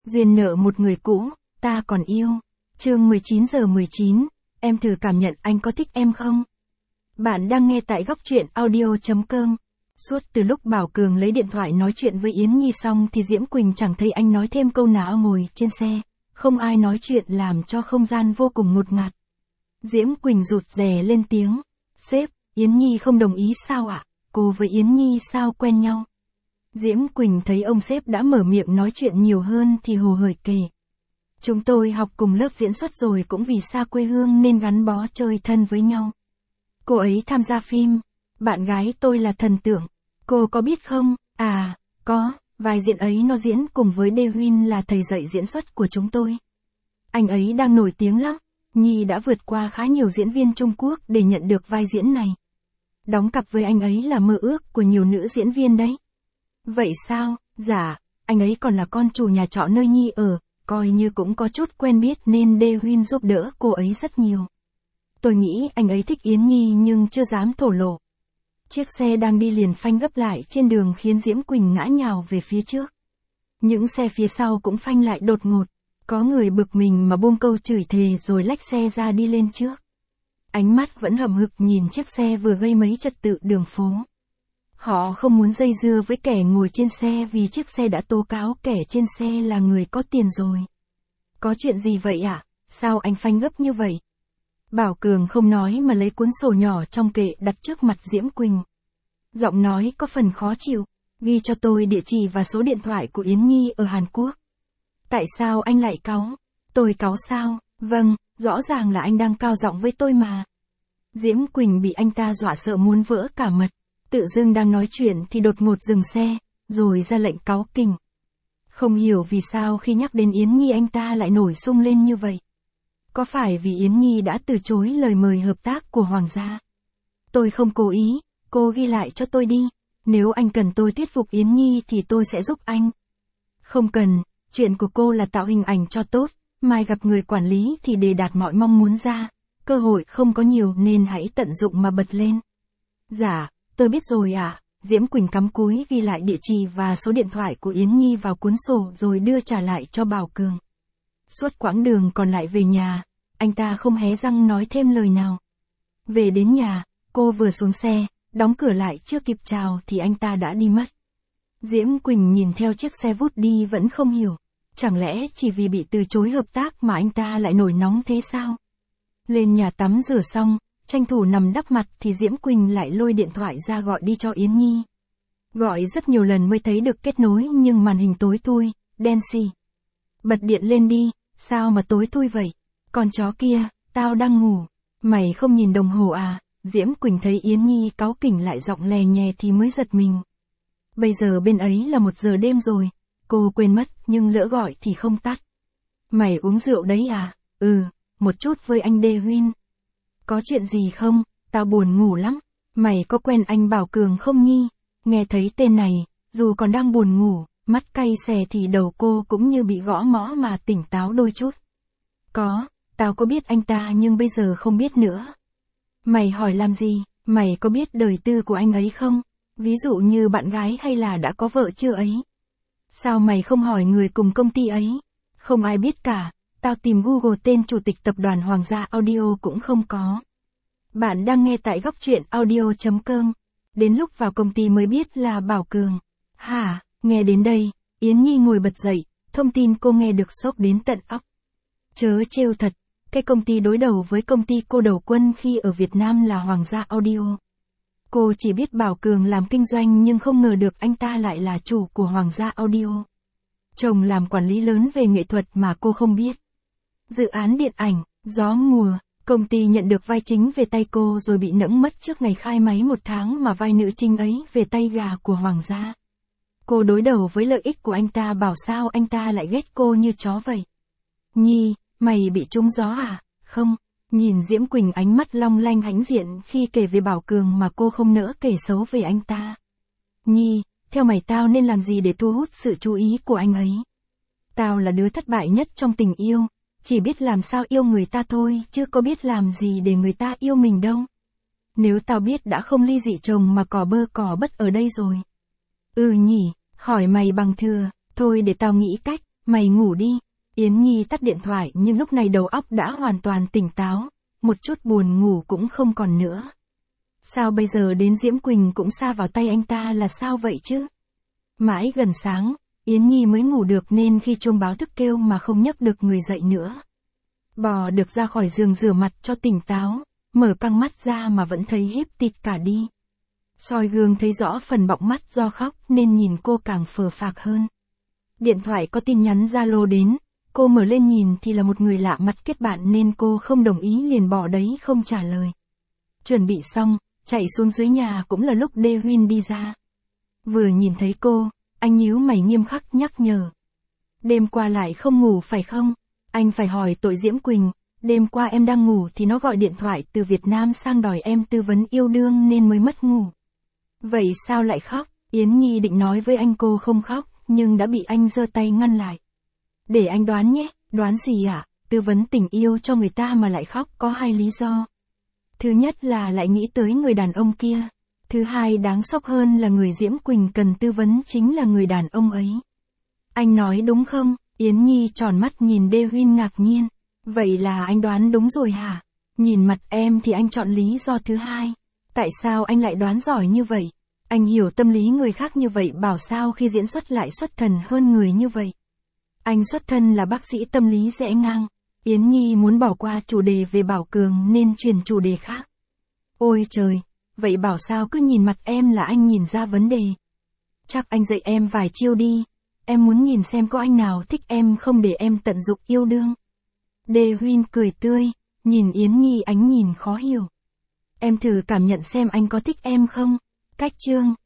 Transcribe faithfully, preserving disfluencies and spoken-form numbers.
Duyên nợ một người cũ, ta còn yêu. Chương mười chín giờ mười chín, em thử cảm nhận anh có thích em không? Bạn đang nghe tại góc truyện audio chấm com. Suốt từ lúc Bảo Cường lấy điện thoại nói chuyện với Yến Nhi xong thì Diễm Quỳnh chẳng thấy anh nói thêm câu nào. Ngồi trên xe, không ai nói chuyện làm cho không gian vô cùng ngột ngạt. Diễm Quỳnh rụt rè lên tiếng. Sếp, Yến Nhi không đồng ý sao ạ? Cô với Yến Nhi sao quen nhau? Diễm Quỳnh thấy ông sếp đã mở miệng nói chuyện nhiều hơn thì hồ hởi kể. Chúng tôi học cùng lớp diễn xuất rồi cũng vì xa quê hương nên gắn bó chơi thân với nhau. Cô ấy tham gia phim, bạn gái tôi là thần tượng, cô có biết không? À, có, vai diễn ấy nó diễn cùng với Đê Huynh là thầy dạy diễn xuất của chúng tôi. Anh ấy đang nổi tiếng lắm, Nhi đã vượt qua khá nhiều diễn viên Trung Quốc để nhận được vai diễn này. Đóng cặp với anh ấy là mơ ước của nhiều nữ diễn viên đấy. Vậy sao? Dạ, anh ấy còn là con chủ nhà trọ nơi Nhi ở, coi như cũng có chút quen biết nên Đê Huynh giúp đỡ cô ấy rất nhiều. Tôi nghĩ anh ấy thích Yến Nhi nhưng chưa dám thổ lộ. Chiếc xe đang đi liền phanh gấp lại trên đường khiến Diễm Quỳnh ngã nhào về phía trước. Những xe phía sau cũng phanh lại đột ngột. Có người bực mình mà buông câu chửi thề rồi lách xe ra đi lên trước. Ánh mắt vẫn hậm hực nhìn chiếc xe vừa gây mấy trật tự đường phố. Họ không muốn dây dưa với kẻ ngồi trên xe vì chiếc xe đã tố cáo kẻ trên xe là người có tiền rồi. Có chuyện gì vậy ạ? À? Sao anh phanh gấp như vậy? Bảo Cường không nói mà lấy cuốn sổ nhỏ trong kệ đặt trước mặt Diễm Quỳnh. Giọng nói có phần khó chịu, ghi cho tôi địa chỉ và số điện thoại của Yến Nhi ở Hàn Quốc. Tại sao anh lại cáu? Tôi cáu sao? Vâng, rõ ràng là anh đang cao giọng với tôi mà. Diễm Quỳnh bị anh ta dọa sợ muốn vỡ cả mật. Tự dưng đang nói chuyện thì đột ngột dừng xe, rồi ra lệnh cáu kỉnh. Không hiểu vì sao khi nhắc đến Yến Nhi anh ta lại nổi sung lên như vậy. Có phải vì Yến Nhi đã từ chối lời mời hợp tác của Hoàng gia? Tôi không cố ý, cô ghi lại cho tôi đi. Nếu anh cần tôi thuyết phục Yến Nhi thì tôi sẽ giúp anh. Không cần, chuyện của cô là tạo hình ảnh cho tốt, mai gặp người quản lý thì để đạt mọi mong muốn ra. Cơ hội không có nhiều nên hãy tận dụng mà bật lên. Dạ. Tôi biết rồi ạ, à. Diễm Quỳnh cắm cúi ghi lại địa chỉ và số điện thoại của Yến Nhi vào cuốn sổ rồi đưa trả lại cho Bảo Cường. Suốt quãng đường còn lại về nhà, anh ta không hé răng nói thêm lời nào. Về đến nhà, cô vừa xuống xe, đóng cửa lại chưa kịp chào thì anh ta đã đi mất. Diễm Quỳnh nhìn theo chiếc xe vút đi vẫn không hiểu, chẳng lẽ chỉ vì bị từ chối hợp tác mà anh ta lại nổi nóng thế sao? Lên nhà tắm rửa xong, tranh thủ nằm đắp mặt thì Diễm Quỳnh lại lôi điện thoại ra gọi đi cho Yến Nhi. Gọi rất nhiều lần mới thấy được kết nối nhưng màn hình tối thui, đen xì. Bật điện lên đi, sao mà tối thui vậy? Con chó kia, tao đang ngủ. Mày không nhìn đồng hồ à? Diễm Quỳnh thấy Yến Nhi cáu kỉnh lại giọng lè nhè thì mới giật mình. Bây giờ bên ấy là một giờ đêm rồi, cô quên mất nhưng lỡ gọi thì không tắt. Mày uống rượu đấy à? Ừ, một chút với anh Đê Huynh. Có chuyện gì không? Tao buồn ngủ lắm. Mày có quen anh Bảo Cường không Nhi? Nghe thấy tên này, dù còn đang buồn ngủ, mắt cay xè thì đầu cô cũng như bị gõ mõ mà tỉnh táo đôi chút. Có, tao có biết anh ta nhưng bây giờ không biết nữa. Mày hỏi làm gì? Mày có biết đời tư của anh ấy không? Ví dụ như bạn gái hay là đã có vợ chưa ấy? Sao mày không hỏi người cùng công ty ấy? Không ai biết cả. Tao tìm Google tên chủ tịch tập đoàn Hoàng gia Audio cũng không có. Bạn đang nghe tại góc truyện audio chấm com. Đến lúc vào công ty mới biết là Bảo Cường. Hả, nghe đến đây, Yến Nhi ngồi bật dậy, thông tin cô nghe được sốc đến tận óc. Chớ trêu thật, cái công ty đối đầu với công ty cô đầu quân khi ở Việt Nam là Hoàng gia Audio. Cô chỉ biết Bảo Cường làm kinh doanh nhưng không ngờ được anh ta lại là chủ của Hoàng gia Audio. Chồng làm quản lý lớn về nghệ thuật mà cô không biết. Dự án điện ảnh, Gió Mùa, công ty nhận được vai chính về tay cô rồi bị nẫng mất trước ngày khai máy một tháng mà vai nữ chính ấy về tay gà của Hoàng gia. Cô đối đầu với lợi ích của anh ta bảo sao anh ta lại ghét cô như chó vậy. Nhi, mày bị trúng gió à? Không, nhìn Diễm Quỳnh ánh mắt long lanh hãnh diện khi kể về Bảo Cường mà cô không nỡ kể xấu về anh ta. Nhi, theo mày tao nên làm gì để thu hút sự chú ý của anh ấy? Tao là đứa thất bại nhất trong tình yêu. Chỉ biết làm sao yêu người ta thôi, chứ có biết làm gì để người ta yêu mình đâu. Nếu tao biết đã không ly dị chồng mà cỏ bơ cỏ bất ở đây rồi. Ừ nhỉ, hỏi mày bằng thừa, thôi để tao nghĩ cách, Mày ngủ đi. Yến Nhi tắt điện thoại nhưng lúc này đầu óc đã hoàn toàn tỉnh táo, một chút buồn ngủ cũng không còn nữa. Sao bây giờ đến Diễm Quỳnh cũng sa vào tay anh ta là sao vậy chứ? Mãi gần sáng, Yến Nhi mới ngủ được nên khi chuông báo thức kêu mà không nhấc được người dậy nữa. Bò được ra khỏi giường rửa mặt cho tỉnh táo, mở căng mắt ra mà vẫn thấy híp tịt cả đi. Soi gương thấy rõ phần bọng mắt do khóc nên nhìn cô càng phờ phạc hơn. Điện thoại có tin nhắn Zalo đến, cô mở lên nhìn thì là một người lạ mặt kết bạn nên cô không đồng ý liền bỏ đấy không trả lời. Chuẩn bị xong, chạy xuống dưới nhà cũng là lúc Đê Huyên đi ra. Vừa nhìn thấy cô, anh nhíu mày nghiêm khắc nhắc nhở. Đêm qua lại không ngủ phải không? Anh phải hỏi tội Diễm Quỳnh, đêm qua em đang ngủ thì nó gọi điện thoại từ Việt Nam sang đòi em tư vấn yêu đương nên mới mất ngủ. Vậy sao lại khóc? Yến Nhi định nói với anh cô không khóc, nhưng đã bị anh giơ tay ngăn lại. Để anh đoán nhé, đoán gì ạ? À? Tư vấn tình yêu cho người ta mà lại khóc có hai lý do. Thứ nhất là lại nghĩ tới người đàn ông kia. Thứ hai đáng sốc hơn là người Diễm Quỳnh cần tư vấn chính là người đàn ông ấy. Anh nói đúng không? Yến Nhi tròn mắt nhìn Đê Huyên ngạc nhiên. Vậy là anh đoán đúng rồi hả? Nhìn mặt em thì anh chọn lý do thứ hai. Tại sao anh lại đoán giỏi như vậy? Anh hiểu tâm lý người khác như vậy bảo sao khi diễn xuất lại xuất thần hơn người như vậy. Anh xuất thân là bác sĩ tâm lý rẽ ngang. Yến Nhi muốn bỏ qua chủ đề về Bảo Cường nên chuyển chủ đề khác. Ôi trời, vậy bảo sao cứ nhìn mặt em là anh nhìn ra vấn đề. Chắc anh dạy em vài chiêu đi. Em muốn nhìn xem có anh nào thích em không để em tận dụng yêu đương. Đê Huyên cười tươi, nhìn Yến Nhi ánh nhìn khó hiểu. Em thử cảm nhận xem anh có thích em không? Cách chương